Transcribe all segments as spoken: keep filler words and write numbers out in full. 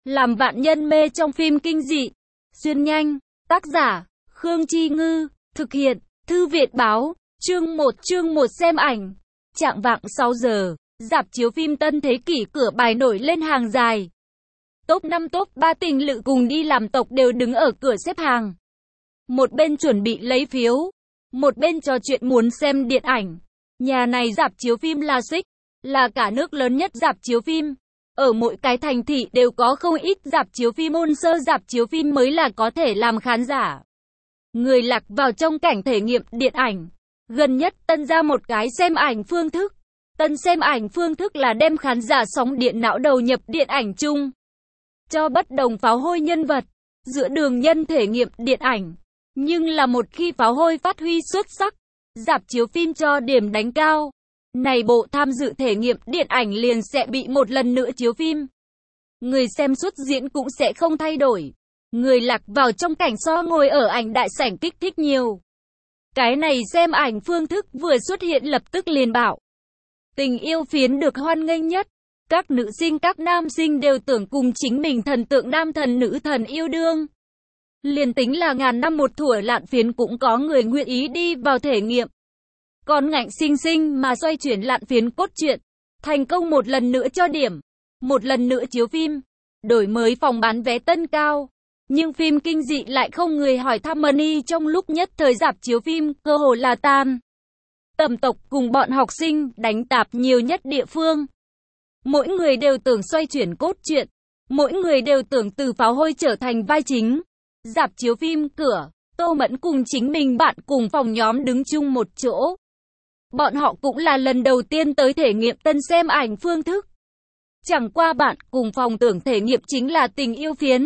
Làm vạn nhân mê trong phim kinh dị. Xuyên nhanh. Tác giả, Khương Chi Ngư. Thực hiện, Thư viện Báo. Chương một chương một xem ảnh. Trạng vạng sáu giờ, rạp chiếu phim Tân Thế Kỷ Cửa Bài nổi lên hàng dài. Top năm top ba tình lự cùng đi làm tộc đều đứng ở cửa xếp hàng. Một bên chuẩn bị lấy phiếu, một bên trò chuyện muốn xem điện ảnh. Nhà này rạp chiếu phim là xích, là cả nước lớn nhất rạp chiếu phim. Ở mỗi cái thành thị đều có không ít rạp chiếu phim, môn sơ rạp chiếu phim mới là có thể làm khán giả người lạc vào trong cảnh thể nghiệm điện ảnh. Gần nhất Tân ra một cái xem ảnh phương thức. Tân xem ảnh phương thức là đem khán giả sóng điện não đầu nhập điện ảnh chung, cho bất đồng pháo hôi nhân vật, giữa đường nhân thể nghiệm điện ảnh. Nhưng là một khi pháo hôi phát huy xuất sắc, rạp chiếu phim cho điểm đánh cao, này bộ tham dự thể nghiệm điện ảnh liền sẽ bị một lần nữa chiếu phim. Người xem xuất diễn cũng sẽ không thay đổi. Người lạc vào trong cảnh so ngồi ở ảnh đại sảnh kích thích nhiều. Cái này xem ảnh phương thức vừa xuất hiện lập tức liền bạo. Tình yêu phiến được hoan nghênh nhất. Các nữ sinh các nam sinh đều tưởng cùng chính mình thần tượng nam thần nữ thần yêu đương. Liền tính là ngàn năm một thuở lạn phiến cũng có người nguyện ý đi vào thể nghiệm. Còn ngạnh sinh sinh mà xoay chuyển lạn phiến cốt truyện, thành công một lần nữa cho điểm, một lần nữa chiếu phim, đổi mới phòng bán vé tân cao. Nhưng phim kinh dị lại không người hỏi thăm money, trong lúc nhất thời rạp chiếu phim cơ hồ là tan tầm tộc cùng bọn học sinh đánh tạp nhiều nhất địa phương. Mỗi người đều tưởng xoay chuyển cốt truyện, mỗi người đều tưởng từ pháo hôi trở thành vai chính. Rạp chiếu phim cửa, Tô Mẫn cùng chính mình bạn cùng phòng nhóm đứng chung một chỗ. Bọn họ cũng là lần đầu tiên tới thể nghiệm tân xem ảnh phương thức. Chẳng qua bạn cùng phòng tưởng thể nghiệm chính là tình yêu phiến.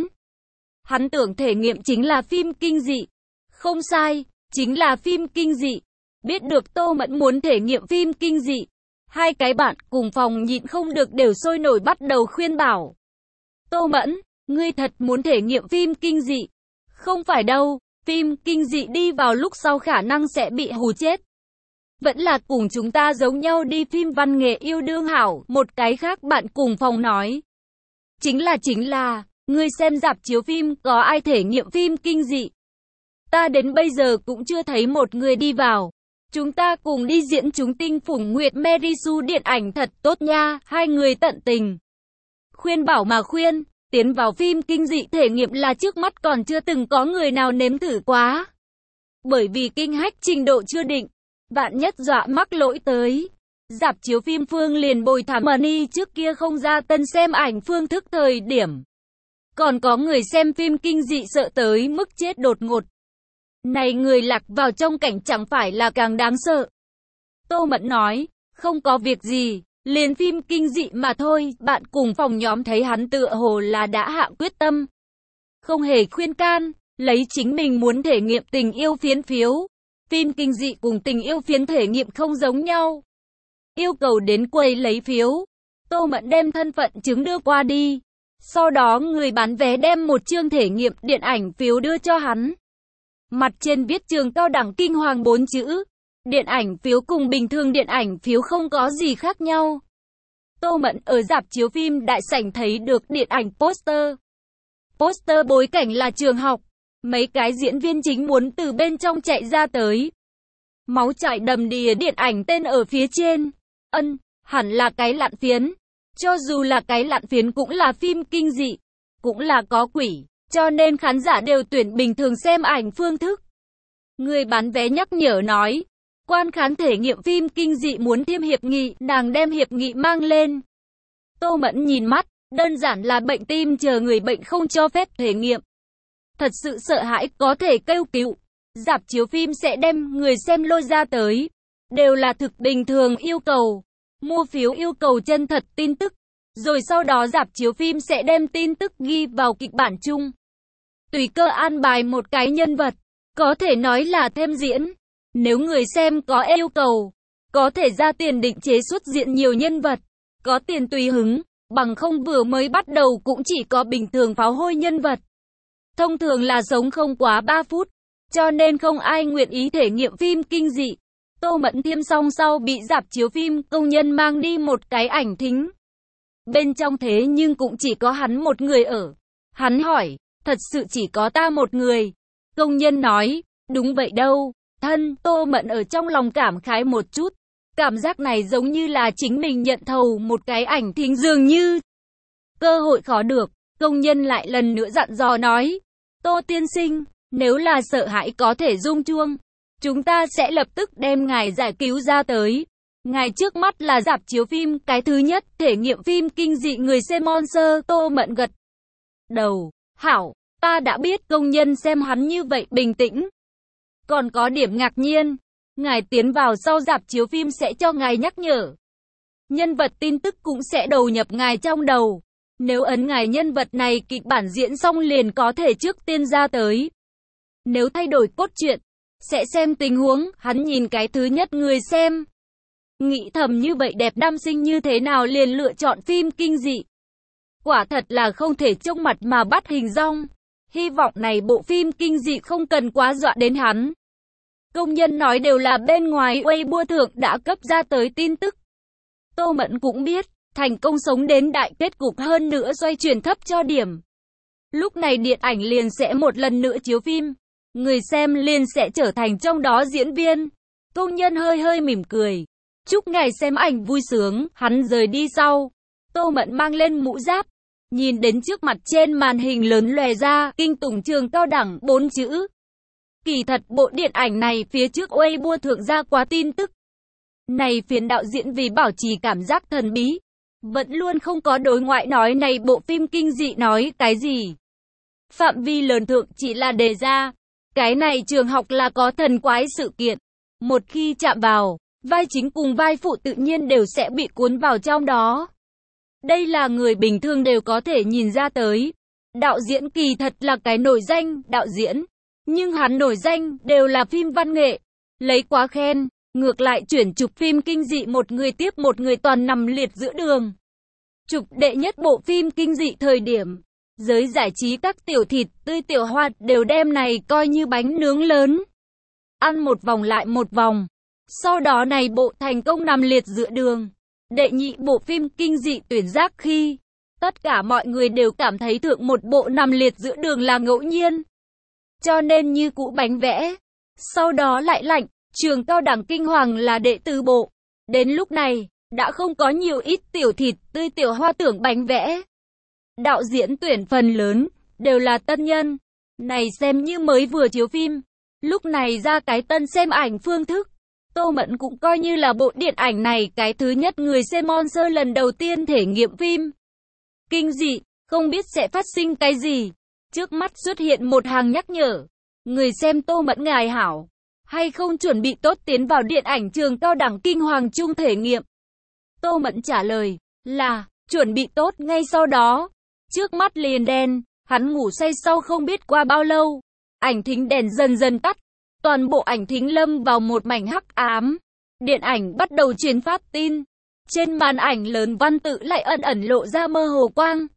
Hắn tưởng thể nghiệm chính là phim kinh dị. Không sai, chính là phim kinh dị. Biết được Tô Mẫn muốn thể nghiệm phim kinh dị, hai cái bạn cùng phòng nhịn không được đều sôi nổi bắt đầu khuyên bảo. Tô Mẫn, ngươi thật muốn thể nghiệm phim kinh dị? Không phải đâu, phim kinh dị đi vào lúc sau khả năng sẽ bị hù chết. Vẫn là cùng chúng ta giống nhau đi phim văn nghệ yêu đương hảo, một cái khác bạn cùng phòng nói. Chính là chính là, ngươi xem rạp chiếu phim có ai thể nghiệm phim kinh dị? Ta đến bây giờ cũng chưa thấy một người đi vào. Chúng ta cùng đi diễn chúng tinh phủng nguyệt Mary Sue điện ảnh thật tốt nha, hai người tận tình khuyên bảo mà khuyên. Tiến vào phim kinh dị thể nghiệm là trước mắt còn chưa từng có người nào nếm thử quá. Bởi vì kinh hách trình độ chưa định, vạn nhất dọa mắc lỗi tới. Rạp chiếu phim phương liền bồi thảm money trước kia không ra tân xem ảnh phương thức thời điểm. Còn có người xem phim kinh dị sợ tới mức chết đột ngột. Này người lạc vào trong cảnh chẳng phải là càng đáng sợ. Tô Mẫn nói, không có việc gì. Liền phim kinh dị mà thôi, bạn cùng phòng nhóm thấy hắn tựa hồ là đã hạ quyết tâm. Không hề khuyên can, lấy chính mình muốn thể nghiệm tình yêu phiến phiếu. Phim kinh dị cùng tình yêu phiến thể nghiệm không giống nhau. Yêu cầu đến quầy lấy phiếu. Tô Mẫn đem thân phận chứng đưa qua đi. Sau đó người bán vé đem một chương thể nghiệm điện ảnh phiếu đưa cho hắn. Mặt trên viết trường cao đẳng kinh hoàng bốn chữ. Điện ảnh phiếu cùng bình thường điện ảnh phiếu không có gì khác nhau. Tô Mẫn ở rạp chiếu phim đại sảnh thấy được điện ảnh poster. Poster bối cảnh là trường học. Mấy cái diễn viên chính muốn từ bên trong chạy ra tới. Máu chảy đầm đìa điện ảnh tên ở phía trên. Ân, hẳn là cái lạn phiến. Cho dù là cái lạn phiến cũng là phim kinh dị, cũng là có quỷ, cho nên khán giả đều tuyển bình thường xem ảnh phương thức. Người bán vé nhắc nhở nói. Quan khán thể nghiệm phim kinh dị muốn thêm hiệp nghị, nàng đem hiệp nghị mang lên. Tô Mẫn nhìn mắt, đơn giản là bệnh tim chờ người bệnh không cho phép thể nghiệm. Thật sự sợ hãi có thể kêu cứu. Rạp chiếu phim sẽ đem người xem lôi ra tới. Đều là thực bình thường yêu cầu. Mua phiếu yêu cầu chân thật tin tức. Rồi sau đó rạp chiếu phim sẽ đem tin tức ghi vào kịch bản chung. Tùy cơ an bài một cái nhân vật. Có thể nói là thêm diễn. Nếu người xem có yêu cầu, có thể ra tiền định chế xuất diện nhiều nhân vật, có tiền tùy hứng, bằng không vừa mới bắt đầu cũng chỉ có bình thường pháo hôi nhân vật. Thông thường là sống không quá ba phút, cho nên không ai nguyện ý thể nghiệm phim kinh dị. Tô Mẫn Thiêm xong sau bị rạp chiếu phim công nhân mang đi một cái ảnh thính. Bên trong thế nhưng cũng chỉ có hắn một người ở. Hắn hỏi, thật sự chỉ có ta một người? Công nhân nói, đúng vậy đâu, thân. Tô Mẫn ở trong lòng cảm khái một chút. Cảm giác này giống như là chính mình nhận thầu một cái ảnh thính dường như. Cơ hội khó được, công nhân lại lần nữa dặn dò nói, Tô tiên sinh, nếu là sợ hãi có thể rung chuông, chúng ta sẽ lập tức đem ngài giải cứu ra tới. Ngài trước mắt là rạp chiếu phim, cái thứ nhất, thể nghiệm phim kinh dị người xem monster. Tô Mẫn gật đầu, hảo, ta đã biết. Công nhân xem hắn như vậy bình tĩnh. Còn có điểm ngạc nhiên, ngài tiến vào sau rạp chiếu phim sẽ cho ngài nhắc nhở. Nhân vật tin tức cũng sẽ đầu nhập ngài trong đầu. Nếu ấn ngài nhân vật này kịch bản diễn xong liền có thể trước tiên ra tới. Nếu thay đổi cốt truyện, sẽ xem tình huống. Hắn nhìn cái thứ nhất người xem, nghĩ thầm như vậy đẹp nam sinh như thế nào liền lựa chọn phim kinh dị. Quả thật là không thể trông mặt mà bắt hình dong. Hy vọng này bộ phim kinh dị không cần quá dọa đến hắn. Công nhân nói đều là bên ngoài Weibo thượng đã cấp ra tới tin tức. Tô Mẫn cũng biết, thành công sống đến đại kết cục, hơn nữa xoay chuyển thấp cho điểm. Lúc này điện ảnh liền sẽ một lần nữa chiếu phim. Người xem liền sẽ trở thành trong đó diễn viên. Công nhân hơi hơi mỉm cười. Chúc ngài xem ảnh vui sướng. Hắn rời đi sau. Tô Mẫn mang lên mũ giáp. Nhìn đến trước mặt trên màn hình lớn lòe ra Kinh Tùng Trường Cao Đẳng bốn chữ. Kỳ thật bộ điện ảnh này phía trước Weibo thượng ra quá tin tức. Này phiến đạo diễn vì bảo trì cảm giác thần bí, vẫn luôn không có đối ngoại nói này bộ phim kinh dị nói cái gì. Phạm vi lớn thượng chỉ là đề ra, cái này trường học là có thần quái sự kiện. Một khi chạm vào, vai chính cùng vai phụ tự nhiên đều sẽ bị cuốn vào trong đó. Đây là người bình thường đều có thể nhìn ra tới. Đạo diễn kỳ thật là cái nổi danh đạo diễn, nhưng hắn nổi danh đều là phim văn nghệ. Lấy quá khen, ngược lại chuyển chụp phim kinh dị một người tiếp một người toàn nằm liệt giữa đường. Chụp đệ nhất bộ phim kinh dị thời điểm, giới giải trí các tiểu thịt tươi tiểu hoạt đều đem này coi như bánh nướng lớn. Ăn một vòng lại một vòng. Sau đó này bộ thành công nằm liệt giữa đường. Đệ nhị bộ phim kinh dị tuyển giác khi, tất cả mọi người đều cảm thấy thượng một bộ nằm liệt giữa đường là ngẫu nhiên. Cho nên như cũ bánh vẽ. Sau đó lại lạnh, Trường Cao Đẳng Kinh Hoàng là đệ tứ bộ. Đến lúc này, đã không có nhiều ít tiểu thịt tươi tiểu hoa tưởng bánh vẽ. Đạo diễn tuyển phần lớn, đều là tân nhân. Này xem như mới vừa chiếu phim. Lúc này ra cái tân xem ảnh phương thức. Tô Mẫn cũng coi như là bộ điện ảnh này cái thứ nhất người xem monster lần đầu tiên thể nghiệm phim kinh dị, không biết sẽ phát sinh cái gì. Trước mắt xuất hiện một hàng nhắc nhở. Người xem Tô Mẫn ngài hảo, hay không chuẩn bị tốt tiến vào điện ảnh Trường Cao Đẳng Kinh Hoàng chung thể nghiệm? Tô Mẫn trả lời là chuẩn bị tốt. Ngay sau đó, trước mắt liền đen, hắn ngủ say sau không biết qua bao lâu. Ảnh thính đèn dần dần tắt. Toàn bộ ảnh thính lâm vào một mảnh hắc ám. Điện ảnh bắt đầu truyền phát tin. Trên màn ảnh lớn văn tự lại ẩn ẩn lộ ra mơ hồ quang.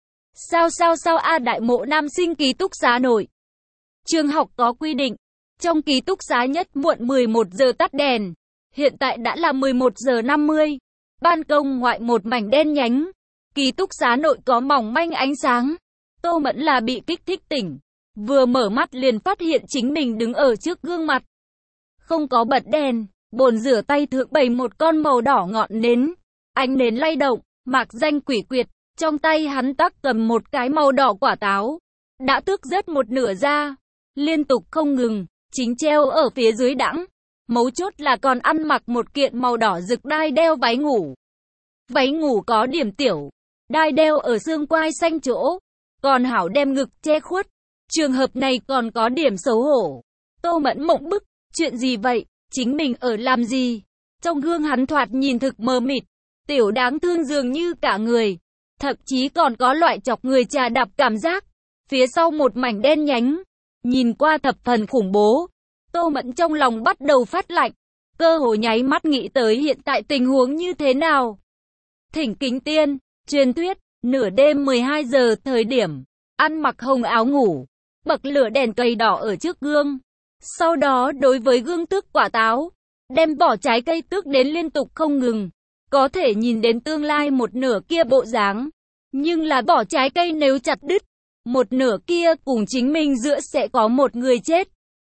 Sao sao sao a đại mộ nam sinh ký túc xá nội. Trường học có quy định, trong ký túc xá nhất muộn mười một giờ tắt đèn. Hiện tại đã là mười một giờ năm mươi. Ban công ngoại một mảnh đen nhánh. Ký túc xá nội có mỏng manh ánh sáng. Tô Mẫn là bị kích thích tỉnh. Vừa mở mắt liền phát hiện chính mình đứng ở trước gương mặt. Không có bật đèn, bồn rửa tay thượng bày một con màu đỏ ngọn nến. Ánh nến lay động, mạc danh quỷ quyệt. Trong tay hắn tắc cầm một cái màu đỏ quả táo. Đã tước rớt một nửa ra. Liên tục không ngừng, chính treo ở phía dưới đãng. Mấu chốt là còn ăn mặc một kiện màu đỏ rực đai đeo váy ngủ. Váy ngủ có điểm tiểu. Đai đeo ở xương quai xanh chỗ. Còn hảo đem ngực che khuất. Trường hợp này còn có điểm xấu hổ. Tô Mẫn mộng bức, chuyện gì vậy, chính mình ở làm gì? Trong gương hắn thoạt nhìn thực mờ mịt, tiểu đáng thương dường như cả người. Thậm chí còn có loại chọc người chà đạp cảm giác. Phía sau một mảnh đen nhánh, nhìn qua thập phần khủng bố. Tô Mẫn trong lòng bắt đầu phát lạnh, cơ hồ nháy mắt nghĩ tới hiện tại tình huống như thế nào. Thỉnh kính tiên, truyền thuyết, nửa đêm mười hai giờ thời điểm, ăn mặc hồng áo ngủ, bậc lửa đèn cây đỏ ở trước gương. Sau đó đối với gương tước quả táo, đem vỏ trái cây tước đến liên tục không ngừng. có thể nhìn đến tương lai một nửa kia bộ dáng. Nhưng là vỏ trái cây nếu chặt đứt, một nửa kia cùng chính mình giữa sẽ có một người chết.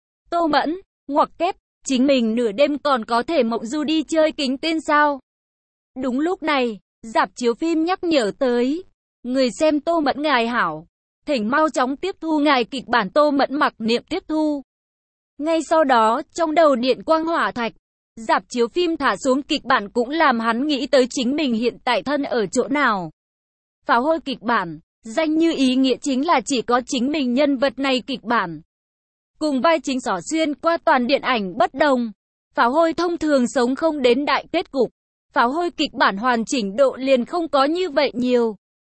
Tô Mẫn, ngoặc kép, chính mình nửa đêm còn có thể mộng du đi chơi kính tên sao? Đúng lúc này, rạp chiếu phim nhắc nhở tới. Người xem Tô Mẫn ngài hảo, thỉnh mau chóng tiếp thu ngài kịch bản. Tô Mẫn mặc niệm tiếp thu. Ngay sau đó, trong đầu điện quang hỏa thạch, rạp chiếu phim thả xuống kịch bản cũng làm hắn nghĩ tới chính mình hiện tại thân ở chỗ nào. Pháo hôi kịch bản, danh như ý nghĩa chính là chỉ có chính mình nhân vật này kịch bản. Cùng vai chính xỏ xuyên qua toàn điện ảnh bất đồng. Pháo hôi thông thường sống không đến đại kết cục. Pháo hôi kịch bản hoàn chỉnh độ liền không có như vậy nhiều.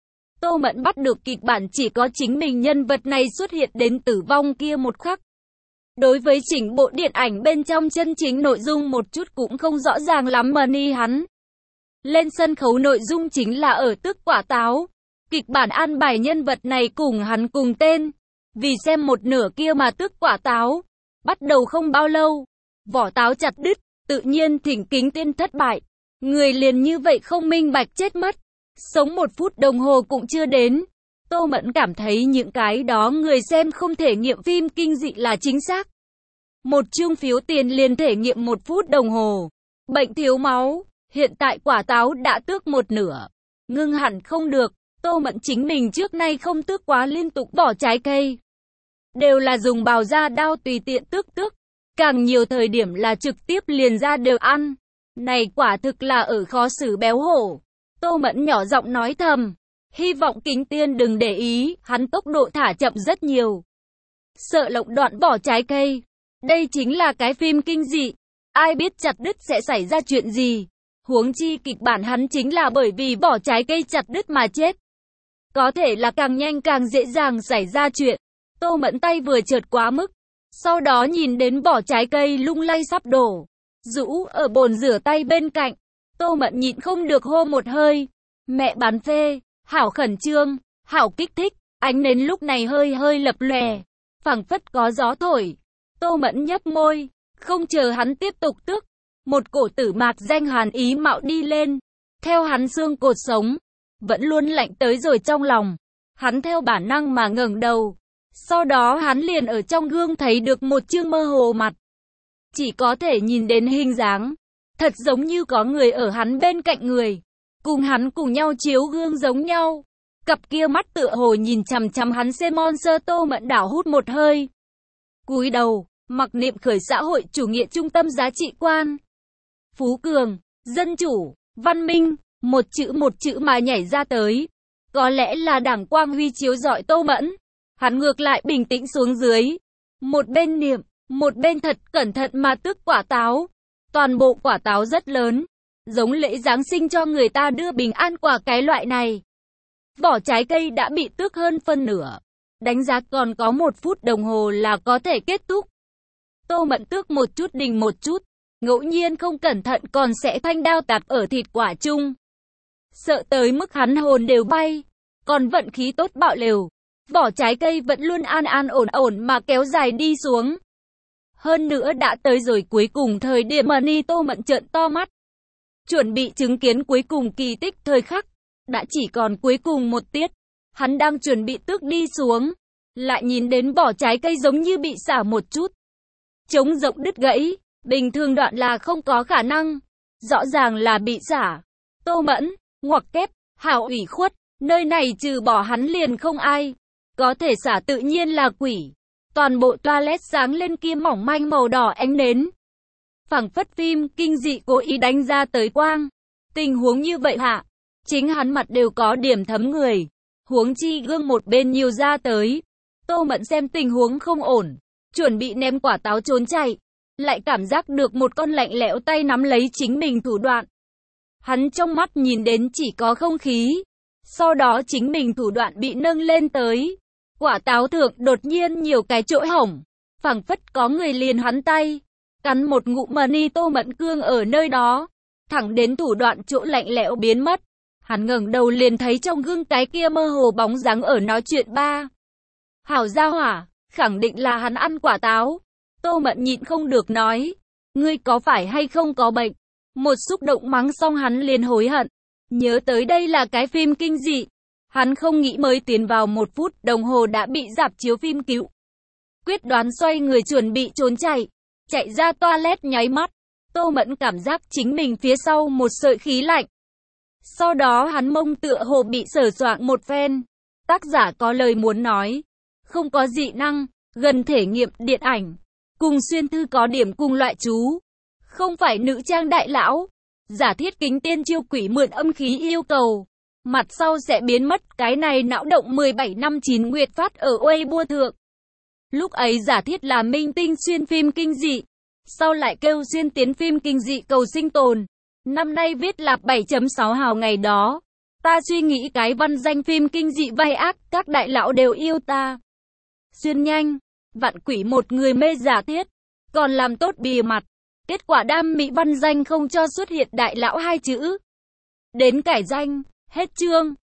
Tô Mẫn bắt được kịch bản chỉ có chính mình nhân vật này xuất hiện đến tử vong kia một khắc. Đối với chỉnh bộ điện ảnh bên trong chân chính nội dung một chút cũng không rõ ràng lắm mà ni hắn. Lên sân khấu nội dung chính là ở tức quả táo. Kịch bản an bài nhân vật này cùng hắn cùng tên. Vì xem một nửa kia mà tức quả táo. Bắt đầu không bao lâu, vỏ táo chặt đứt, tự nhiên thỉnh kính tiên thất bại. Người liền như vậy không minh bạch chết mất. Sống một phút đồng hồ cũng chưa đến. Tô Mẫn cảm thấy những cái đó người xem không thể nghiệm phim kinh dị là chính xác. Một chương phiếu tiền liền thể nghiệm một phút đồng hồ. Bệnh thiếu máu, hiện tại quả táo đã tước một nửa. Ngưng hẳn không được, Tô Mẫn chính mình trước nay không tước quá liên tục vỏ trái cây. Đều là dùng bào da đao tùy tiện tước tước. Càng nhiều thời điểm là trực tiếp liền ra đều ăn. Này quả thực là ở khó xử béo hổ. Tô Mẫn nhỏ giọng nói thầm. Hy vọng kính tiên đừng để ý, hắn tốc độ thả chậm rất nhiều. Sợ lộng đoạn vỏ trái cây. Đây chính là cái phim kinh dị. Ai biết chặt đứt sẽ xảy ra chuyện gì. Huống chi kịch bản hắn chính là bởi vì vỏ trái cây chặt đứt mà chết. Có thể là càng nhanh càng dễ dàng xảy ra chuyện. Tô Mẫn tay vừa chợt quá mức. Sau đó nhìn đến vỏ trái cây lung lay sắp đổ. Rũ ở bồn rửa tay bên cạnh. Tô Mẫn nhịn không được hô một hơi. Mẹ bán phê, hảo khẩn trương, hảo kích thích. Ánh nến lúc này hơi hơi lập lòe, phảng phất có gió thổi. Tô Mẫn nhấp môi, không chờ hắn tiếp tục tước. Một cổ tử mạc danh hàn ý mạo đi lên. Theo hắn xương cột sống, vẫn luôn lạnh tới rồi trong lòng. Hắn theo bản năng mà ngẩng đầu. Sau đó hắn liền ở trong gương thấy được một chương mơ hồ mặt. Chỉ có thể nhìn đến hình dáng. Thật giống như có người ở hắn bên cạnh người. Cùng hắn cùng nhau chiếu gương giống nhau. Cặp kia mắt tựa hồ nhìn chằm chằm hắn xem monster. Tô Mẫn đảo hút một hơi. Cúi đầu, mặc niệm khởi xã hội chủ nghĩa trung tâm giá trị quan. Phú cường, dân chủ, văn minh, một chữ một chữ mà nhảy ra tới. Có lẽ là đảng quang huy chiếu rọi Tô Mẫn. Hắn ngược lại bình tĩnh xuống dưới. Một bên niệm, một bên thật cẩn thận mà tước quả táo. Toàn bộ quả táo rất lớn. Giống lễ Giáng sinh cho người ta đưa bình an quả cái loại này. Vỏ trái cây đã bị tước hơn phân nửa. Đánh giá còn có một phút đồng hồ là có thể kết thúc. Tô Mẫn tước một chút đình một chút. Ngẫu nhiên không cẩn thận còn sẽ thanh đao tạt ở thịt quả chung. Sợ tới mức hắn hồn đều bay. Còn vận khí tốt bạo lều. Vỏ trái cây vẫn luôn an an ổn ổn mà kéo dài đi xuống. Hơn nữa đã tới rồi cuối cùng thời điểm mà ni Tô Mẫn trợn to mắt. Chuẩn bị chứng kiến cuối cùng kỳ tích thời khắc. Đã chỉ còn cuối cùng một tiết. Hắn đang chuẩn bị tước đi xuống. Lại nhìn đến vỏ trái cây giống như bị xả một chút. Trống rỗng đứt gãy. Bình thường đoạn là không có khả năng. Rõ ràng là bị xả. Tô Mẫn, ngoặc kép, hảo ủy khuất. Nơi này trừ bỏ hắn liền không ai. Có thể xả tự nhiên là quỷ. Toàn bộ toilet sáng lên kia mỏng manh màu đỏ ánh nến. Phảng phất phim kinh dị cố ý đánh ra tới quang. Tình huống như vậy hạ. Chính hắn mặt đều có điểm thấm người. Huống chi gương một bên nhiều ra tới. Tô Mẫn xem tình huống không ổn. Chuẩn bị ném quả táo trốn chạy. Lại cảm giác được một con lạnh lẽo tay nắm lấy chính mình thủ đoạn. Hắn trong mắt nhìn đến chỉ có không khí. Sau đó chính mình thủ đoạn bị nâng lên tới. Quả táo thượng đột nhiên nhiều cái chỗ hổng. Phảng phất có người liền hắn tay. Cắn một ngụm mà ni Tô Mẫn cương ở nơi đó. Thẳng đến thủ đoạn chỗ lạnh lẽo biến mất. Hắn ngẩng đầu liền thấy trong gương cái kia mơ hồ bóng dáng ở nói chuyện ba. Hảo gia hỏa, khẳng định là hắn ăn quả táo. Tô Mẫn nhịn không được nói. Ngươi có phải hay không có bệnh? Một xúc động mắng xong hắn liền hối hận. Nhớ tới đây là cái phim kinh dị. Hắn không nghĩ mới tiến vào một phút đồng hồ đã bị rạp chiếu phim cứu. Quyết đoán xoay người chuẩn bị trốn chạy. Chạy ra toilet nháy mắt. Tô Mẫn cảm giác chính mình phía sau một sợi khí lạnh. Sau đó hắn mông tựa hồ bị sờ soạng một phen. Tác giả có lời muốn nói. Không có dị năng, gần thể nghiệm điện ảnh. Cùng xuyên thư có điểm cùng loại chú. Không phải nữ trang đại lão. Giả thiết kính tiên chiêu quỷ mượn âm khí yêu cầu. Mặt sau sẽ biến mất, cái này não động mười bảy năm chín nguyệt phát ở Weibo thượng. Lúc ấy giả thiết là minh tinh xuyên phim kinh dị. Sau lại kêu xuyên tiến phim kinh dị cầu sinh tồn. Năm nay viết là bảy chấm sáu hào ngày đó. Ta suy nghĩ cái văn danh phim kinh dị vai ác, các đại lão đều yêu ta. Xuyên nhanh, vạn quỷ một người mê giả thiết, còn làm tốt bìa mặt. Kết quả đam mỹ văn danh không cho xuất hiện đại lão hai chữ. Đến cải danh, hết chương.